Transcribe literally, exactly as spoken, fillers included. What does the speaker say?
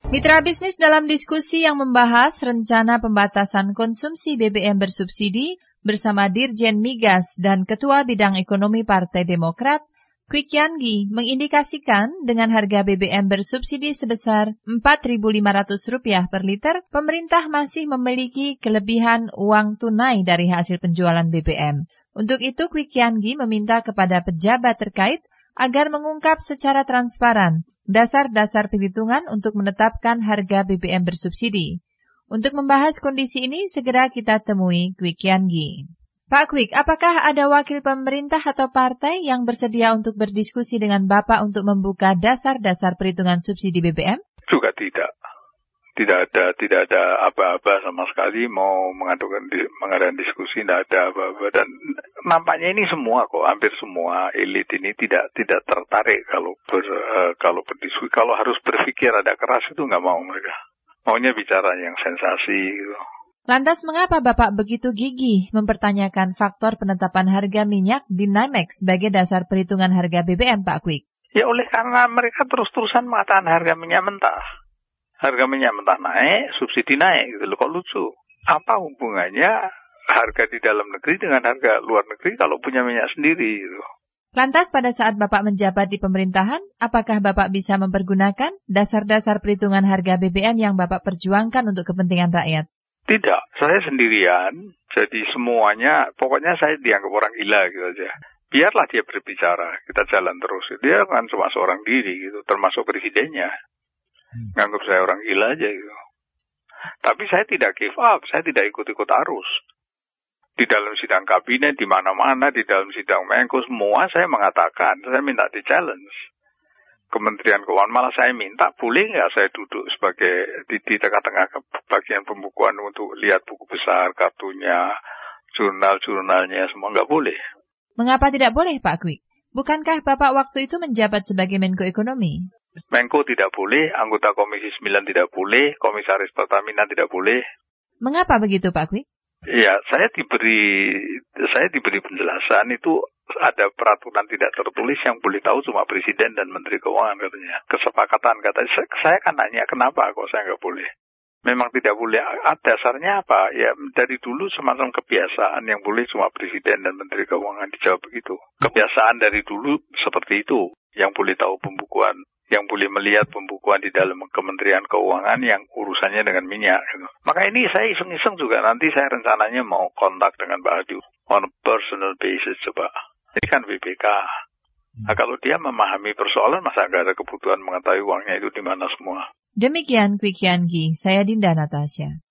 Mitra bisnis dalam diskusi yang membahas rencana pembatasan konsumsi B B M bersubsidi bersama Dirjen Migas dan Ketua Bidang Ekonomi Partai Demokrat, Kwik Kian Gi, mengindikasikan dengan harga B B M bersubsidi sebesar empat ribu lima ratus rupiah per liter, pemerintah masih memiliki kelebihan uang tunai dari hasil penjualan B B M. Untuk itu, Kwik Kian Gi meminta kepada pejabat terkait agar mengungkap secara transparan dasar-dasar perhitungan untuk menetapkan harga B B M bersubsidi. Untuk membahas kondisi ini, segera kita temui Kwik Kian Gi. Pak Kwik, apakah ada wakil pemerintah atau partai yang bersedia untuk berdiskusi dengan Bapak untuk membuka dasar-dasar perhitungan subsidi B B M? Juga tidak. Tidak ada, tidak ada aba-aba sama sekali mau mengadakan, mengadakan diskusi, tidak ada aba-aba. Dan nampaknya ini semua kok, hampir semua elit ini tidak tidak tertarik kalau ber, uh, kalau berdiskusi. Kalau harus berpikir ada keras itu nggak mau mereka. Maunya bicara yang sensasi gitu. Lantas mengapa Bapak begitu gigih mempertanyakan faktor penetapan harga minyak di NYMEX sebagai dasar perhitungan harga B B M, Pak Kwik? Ya oleh karena mereka terus-terusan mengatakan harga minyak mentah. Harga minyak mentah naik, subsidi naik gitu loh, kok lucu. Apa hubungannya harga di dalam negeri dengan harga luar negeri kalau punya minyak sendiri gitu. Lantas pada saat Bapak menjabat di pemerintahan, apakah Bapak bisa mempergunakan dasar-dasar perhitungan harga B B M yang Bapak perjuangkan untuk kepentingan rakyat? Tidak, saya sendirian, jadi semuanya, pokoknya saya dianggap orang gila gitu aja. Biarlah dia berbicara, kita jalan terus. Dia kan cuma seorang diri gitu, termasuk presidennya. Nganggap saya orang gila aja gitu. Tapi saya tidak give up, saya tidak ikut-ikut arus. Di dalam sidang kabinet, di mana-mana, di dalam sidang Menko, semua saya mengatakan, saya minta di challenge. Kementerian Keuangan malah saya minta, boleh nggak saya duduk sebagai di, di tengah-tengah bagian pembukuan untuk lihat buku besar, kartunya, jurnal-jurnalnya, semua nggak boleh. Mengapa tidak boleh, Pak Kwik? Bukankah Bapak waktu itu menjabat sebagai Menko Ekonomi? Menko tidak boleh, anggota Komisi sembilan tidak boleh, Komisaris Pertamina tidak boleh. Mengapa begitu, Pak Kwik? Ya, saya diberi saya diberi penjelasan itu ada peraturan tidak tertulis yang boleh tahu cuma Presiden dan Menteri Keuangan katanya. Kesepakatan katanya. Saya kan nanya kenapa kok saya nggak boleh. Memang tidak boleh. Dasarnya apa? Ya dari dulu semacam kebiasaan yang boleh cuma Presiden dan Menteri Keuangan, dijawab begitu. Kebiasaan dari dulu seperti itu. Yang boleh tahu pembukuan, yang boleh melihat pembukuan di dalam Kementerian Keuangan yang urusannya dengan minyak. Gitu. Maka ini saya iseng-iseng juga, nanti saya rencananya mau kontak dengan Pak Hadi on a personal basis coba. Ini kan B P K. Nah, kalau dia memahami persoalan, masa nggak ada kebutuhan mengetahui uangnya itu di mana semua. Demikian Kwik Kian Gi, saya Dinda Natasha.